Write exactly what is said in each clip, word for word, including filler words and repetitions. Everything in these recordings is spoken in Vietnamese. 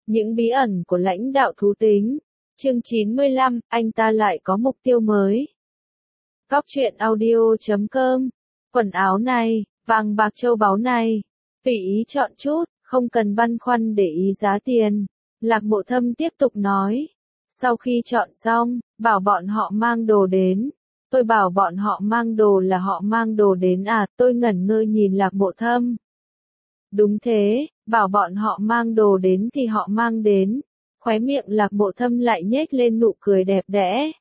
Những bí ẩn của lãnh đạo thú tính. Chương chín mươi lăm, anh ta lại có mục tiêu mới. Góc truyện audio chấm com. Quần áo này, vàng bạc châu báu này, tùy ý chọn chút, không cần băn khoăn để ý giá tiền. Lạc Mộ Thâm tiếp tục nói. Sau khi chọn xong, bảo bọn họ mang đồ đến. Tôi bảo bọn họ mang đồ là họ mang đồ đến à, tôi ngẩn ngơ nhìn Lạc Mộ Thâm. Đúng thế, bảo bọn họ mang đồ đến thì họ mang đến. Khóe miệng Lạc Mộ Thâm lại nhếch lên nụ cười đẹp đẽ.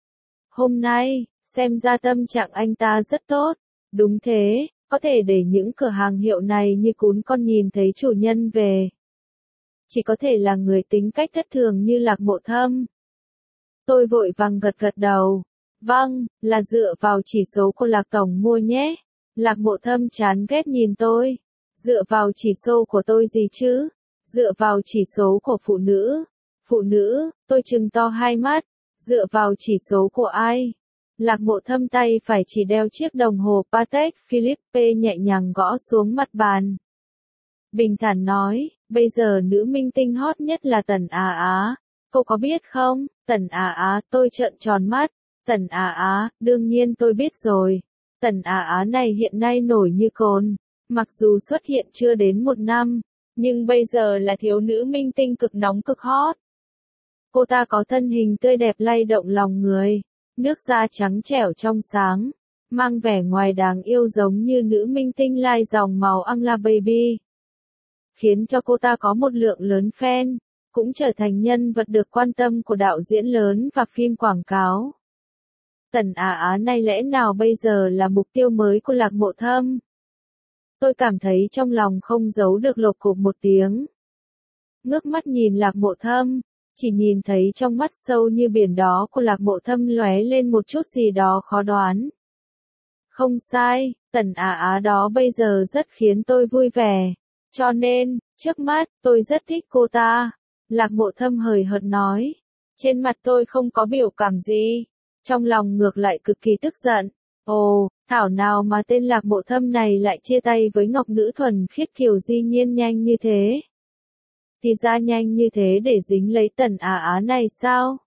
Hôm nay, xem ra tâm trạng anh ta rất tốt. Đúng thế, có thể để những cửa hàng hiệu này như cún con nhìn thấy chủ nhân về. Chỉ có thể là người tính cách thất thường như Lạc Mộ Thâm. Tôi vội vàng gật gật đầu. Vâng, là dựa vào chỉ số của Lạc Tổng mua nhé. Lạc Mộ Thâm chán ghét nhìn tôi. Dựa vào chỉ số của tôi gì chứ? Dựa vào chỉ số của phụ nữ. Phụ nữ, tôi trừng to hai mắt. Dựa vào chỉ số của ai? Lạc Mộ Thâm tay phải chỉ đeo chiếc đồng hồ Patek Philippe nhẹ nhàng gõ xuống mặt bàn. Bình thản nói, bây giờ nữ minh tinh hot nhất là Tần Á Á. Cô có biết không? Tần Á Á, tôi trợn tròn mắt. Tần Á Á, đương nhiên tôi biết rồi. Tần Á Á này hiện nay nổi như cồn. Mặc dù xuất hiện chưa đến một năm, nhưng bây giờ là thiếu nữ minh tinh cực nóng cực hot. Cô ta có thân hình tươi đẹp lay động lòng người, nước da trắng trẻo trong sáng, mang vẻ ngoài đáng yêu giống như nữ minh tinh lai dòng màu Angelababy. Khiến cho cô ta có một lượng lớn fan, cũng trở thành nhân vật được quan tâm của đạo diễn lớn và phim quảng cáo. Tần Á Á này lẽ nào bây giờ là mục tiêu mới của Lạc Mộ Thâm? Tôi cảm thấy trong lòng không giấu được lột cộp một tiếng. Ngước mắt nhìn Lạc Mộ Thâm, chỉ nhìn thấy trong mắt sâu như biển đó của Lạc Mộ Thâm lóe lên một chút gì đó khó đoán. Không sai, Tần Á Á đó bây giờ rất khiến tôi vui vẻ. Cho nên, trước mắt, tôi rất thích cô ta. Lạc Mộ Thâm hời hợt nói. Trên mặt tôi không có biểu cảm gì. Trong lòng ngược lại cực kỳ tức giận. Ồ, thảo nào mà tên Lạc Mộ Thâm này lại chia tay với ngọc nữ thuần khiết Kiều Di Nhiên nhanh như thế. Thì ra nhanh như thế để dính lấy Tần Á Á này sao?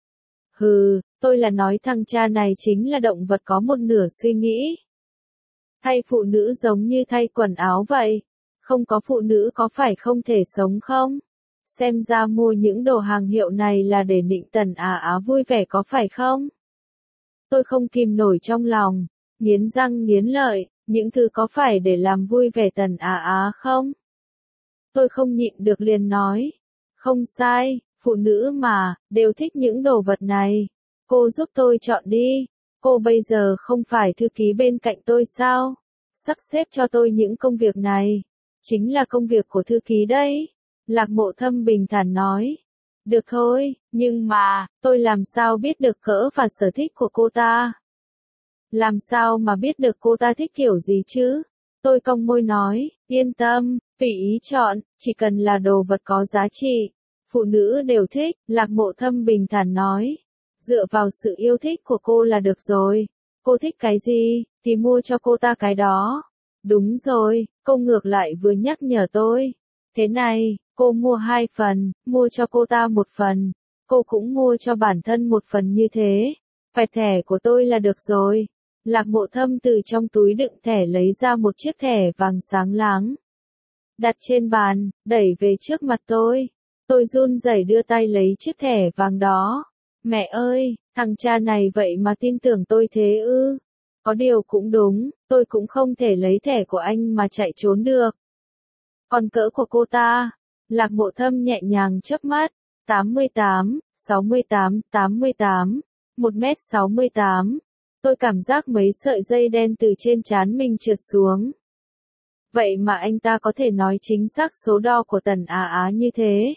Hừ, tôi là nói thằng cha này chính là động vật có một nửa suy nghĩ. Thay phụ nữ giống như thay quần áo vậy. Không có phụ nữ có phải không thể sống không? Xem ra mua những đồ hàng hiệu này là để nịnh Tần Á Á vui vẻ có phải không? Tôi không kìm nổi trong lòng, nghiến răng nghiến lợi, những thứ có phải để làm vui vẻ Tần Á Á không? Tôi không nhịn được liền nói, không sai, phụ nữ mà, đều thích những đồ vật này. Cô giúp tôi chọn đi, cô bây giờ không phải thư ký bên cạnh tôi sao? Sắp xếp cho tôi những công việc này, chính là công việc của thư ký đấy. Lạc Mộ Thâm bình thản nói. Được thôi, nhưng mà, tôi làm sao biết được cỡ và sở thích của cô ta? Làm sao mà biết được cô ta thích kiểu gì chứ? Tôi cong môi nói, yên tâm, tùy ý chọn, chỉ cần là đồ vật có giá trị. Phụ nữ đều thích, Lạc Mộ Thâm bình thản nói. Dựa vào sự yêu thích của cô là được rồi. Cô thích cái gì, thì mua cho cô ta cái đó. Đúng rồi, cô ngược lại vừa nhắc nhở tôi. Thế này, cô mua hai phần, mua cho cô ta một phần. Cô cũng mua cho bản thân một phần như thế. Phải thẻ của tôi là được rồi. Lạc Mộ Thâm từ trong túi đựng thẻ lấy ra một chiếc thẻ vàng sáng láng. Đặt trên bàn, đẩy về trước mặt tôi. Tôi run rẩy đưa tay lấy chiếc thẻ vàng đó. Mẹ ơi, thằng cha này vậy mà tin tưởng tôi thế ư? Có điều cũng đúng, tôi cũng không thể lấy thẻ của anh mà chạy trốn được. Còn cỡ của cô ta? Lạc Mộ Thâm nhẹ nhàng chớp mắt. tám mươi tám, sáu mươi tám, tám mươi tám, một mét sáu mươi tám. Tôi cảm giác mấy sợi dây đen từ trên trán mình trượt xuống. Vậy mà anh ta có thể nói chính xác số đo của Tần Á Á như thế.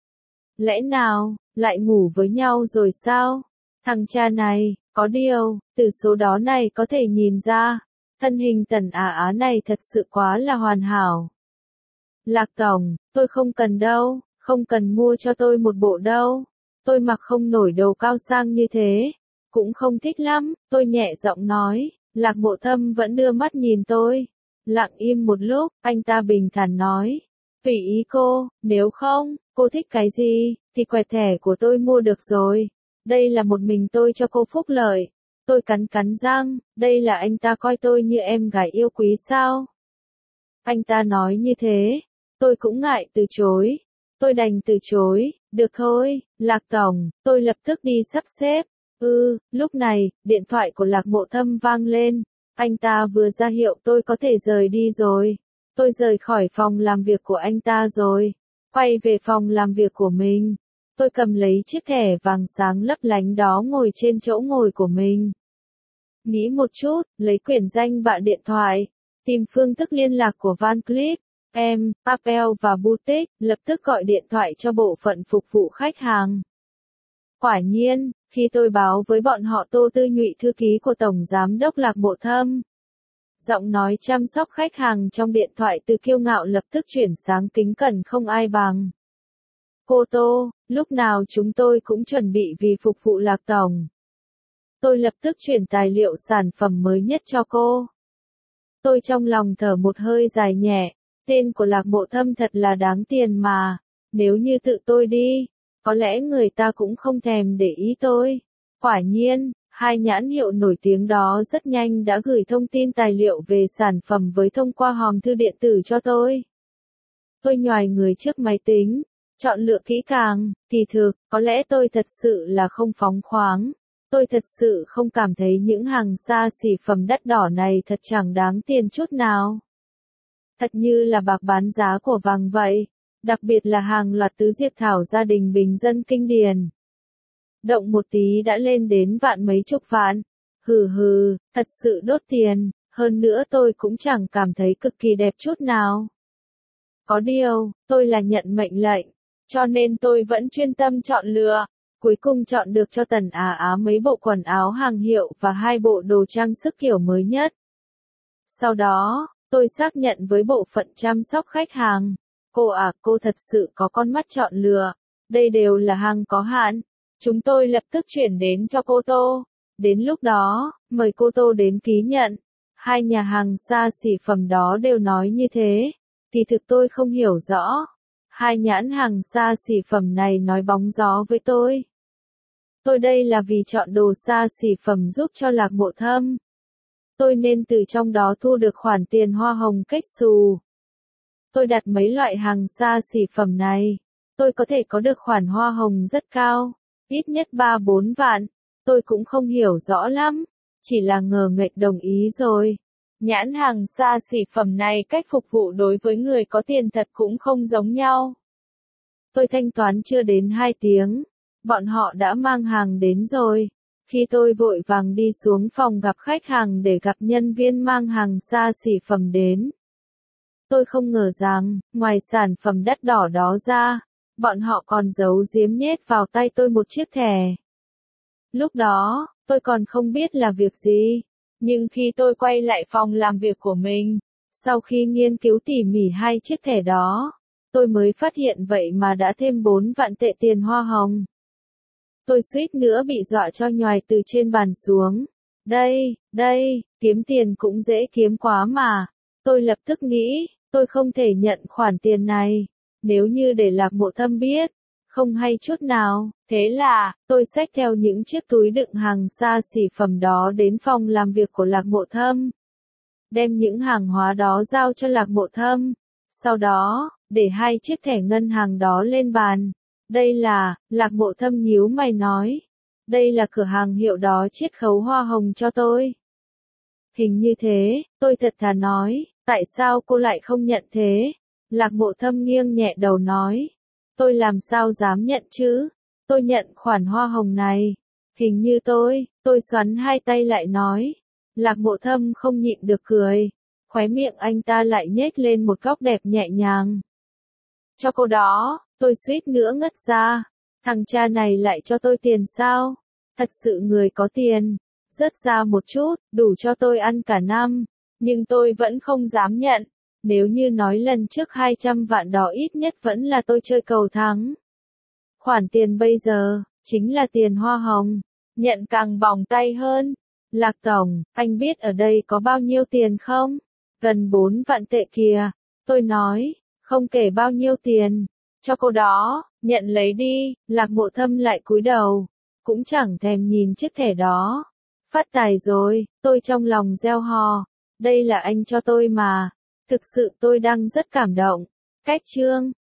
Lẽ nào, lại ngủ với nhau rồi sao? Thằng cha này, có điều, từ số đó này có thể nhìn ra, thân hình Tần Á Á này thật sự quá là hoàn hảo. Lạc Tổng, tôi không cần đâu, không cần mua cho tôi một bộ đâu. Tôi mặc không nổi đồ cao sang như thế. Cũng không thích lắm, tôi nhẹ giọng nói. Lạc Mộ Thâm vẫn đưa mắt nhìn tôi. Lặng im một lúc, anh ta bình thản nói. Tùy ý cô, nếu không, Cô thích cái gì, thì quẹt thẻ của tôi mua được rồi. Đây là một mình tôi cho cô phúc lợi. Tôi cắn cắn răng, đây là anh ta coi tôi như em gái yêu quý sao? Anh ta nói như thế, tôi cũng ngại từ chối. Tôi đành từ chối, được thôi, Lạc Tổng, tôi lập tức đi sắp xếp. Ừ, lúc này, điện thoại của Lạc Mộ Thâm vang lên. Anh ta vừa ra hiệu tôi có thể rời đi rồi. Tôi rời khỏi phòng làm việc của anh ta rồi. Quay về phòng làm việc của mình. Tôi cầm lấy chiếc thẻ vàng sáng lấp lánh đó ngồi trên chỗ ngồi của mình. Nghĩ một chút, lấy quyển danh bạ điện thoại. Tìm phương thức liên lạc của Van Cleef, em, Papel và Boutique, lập tức gọi điện thoại cho bộ phận phục vụ khách hàng. Quả nhiên, khi tôi báo với bọn họ Tô Tư Nhụy thư ký của Tổng Giám đốc Lạc Mộ Thâm. Giọng nói chăm sóc khách hàng trong điện thoại từ kiêu ngạo lập tức chuyển sang kính cẩn không ai bằng. Cô Tô, lúc nào chúng tôi cũng chuẩn bị vì phục vụ Lạc Tổng. Tôi lập tức chuyển tài liệu sản phẩm mới nhất cho cô. Tôi trong lòng thở một hơi dài nhẹ, tên của Lạc Mộ Thâm thật là đáng tiền mà, nếu như tự tôi đi, có lẽ người ta cũng không thèm để ý tôi. Quả nhiên, hai nhãn hiệu nổi tiếng đó rất nhanh đã gửi thông tin tài liệu về sản phẩm với thông qua hòm thư điện tử cho tôi. Tôi nhoài người trước máy tính, chọn lựa kỹ càng, kỳ thực, có lẽ tôi thật sự là không phóng khoáng. Tôi thật sự không cảm thấy những hàng xa xỉ phẩm đắt đỏ này thật chẳng đáng tiền chút nào. Thật như là bạc bán giá của vàng vậy, đặc biệt là hàng loạt tứ diệp thảo gia đình bình dân kinh điển. Động một tí đã lên đến vạn mấy chục vạn. Hừ hừ, thật sự đốt tiền, hơn nữa tôi cũng chẳng cảm thấy cực kỳ đẹp chút nào. Có điều, tôi là nhận mệnh lệnh, cho nên tôi vẫn chuyên tâm chọn lựa. Cuối cùng chọn được cho Tần Á Á mấy bộ quần áo hàng hiệu và hai bộ đồ trang sức kiểu mới nhất. Sau đó, tôi xác nhận với bộ phận chăm sóc khách hàng. Cô à, cô thật sự có con mắt chọn lựa. Đây đều là hàng có hạn. Chúng tôi lập tức chuyển đến cho cô Tô. Đến lúc đó, mời cô Tô đến ký nhận. Hai nhà hàng xa xỉ phẩm đó đều nói như thế. Thì thực tôi không hiểu rõ. Hai nhãn hàng xa xỉ phẩm này nói bóng gió với tôi. Tôi đây là vì chọn đồ xa xỉ phẩm giúp cho Lạc Mộ Thâm. Tôi nên từ trong đó thu được khoản tiền hoa hồng kết xù. Tôi đặt mấy loại hàng xa xỉ phẩm này. Tôi có thể có được khoản hoa hồng rất cao, ít nhất ba bốn vạn. Tôi cũng không hiểu rõ lắm, chỉ là ngờ nghệch đồng ý rồi. Nhãn hàng xa xỉ phẩm này cách phục vụ đối với người có tiền thật cũng không giống nhau. Tôi thanh toán chưa đến hai tiếng. Bọn họ đã mang hàng đến rồi. Khi tôi vội vàng đi xuống phòng gặp khách hàng để gặp nhân viên mang hàng xa xỉ phẩm đến. Tôi không ngờ rằng, ngoài sản phẩm đắt đỏ đó ra, bọn họ còn giấu giếm nhét vào tay tôi một chiếc thẻ. Lúc đó, tôi còn không biết là việc gì. Nhưng khi tôi quay lại phòng làm việc của mình, sau khi nghiên cứu tỉ mỉ hai chiếc thẻ đó, tôi mới phát hiện vậy mà đã thêm bốn vạn tệ tiền hoa hồng. Tôi suýt nữa bị dọa cho nhoài từ trên bàn xuống. Đây, đây, kiếm tiền cũng dễ kiếm quá mà. Tôi lập tức nghĩ, tôi không thể nhận khoản tiền này. Nếu như để Lạc Mộ Thâm biết, không hay chút nào. Thế là, tôi xách theo những chiếc túi đựng hàng xa xỉ phẩm đó đến phòng làm việc của Lạc Mộ Thâm. Đem những hàng hóa đó giao cho Lạc Mộ Thâm. Sau đó, để hai chiếc thẻ ngân hàng đó lên bàn. Đây là, Lạc Mộ Thâm nhíu mày nói. Đây là cửa hàng hiệu đó chiết khấu hoa hồng cho tôi. Hình như thế, tôi thật thà nói, tại sao cô lại không nhận thế? Lạc Mộ Thâm nghiêng nhẹ đầu nói. Tôi làm sao dám nhận chứ? Tôi nhận khoản hoa hồng này. Hình như tôi, tôi xoắn hai tay lại nói. Lạc Mộ Thâm không nhịn được cười. Khóe miệng anh ta lại nhếch lên một góc đẹp nhẹ nhàng. Cho cô đó, tôi suýt nữa ngất ra. Thằng cha này lại cho tôi tiền sao? Thật sự người có tiền. Rớt ra một chút, đủ cho tôi ăn cả năm. Nhưng tôi vẫn không dám nhận. Nếu như nói lần trước hai trăm vạn đó ít nhất vẫn là tôi chơi cầu thắng. Khoản tiền bây giờ, chính là tiền hoa hồng. Nhận càng bỏng tay hơn. Lạc Tổng, anh biết ở đây có bao nhiêu tiền không? Gần bốn vạn tệ kìa. Tôi nói, không kể bao nhiêu tiền. cho cô đó, nhận lấy đi, Lạc Mộ Thâm lại cúi đầu, cũng chẳng thèm nhìn chiếc thẻ đó. Phát tài rồi, tôi trong lòng reo hò, đây là anh cho tôi mà, thực sự tôi đang rất cảm động. Cách chương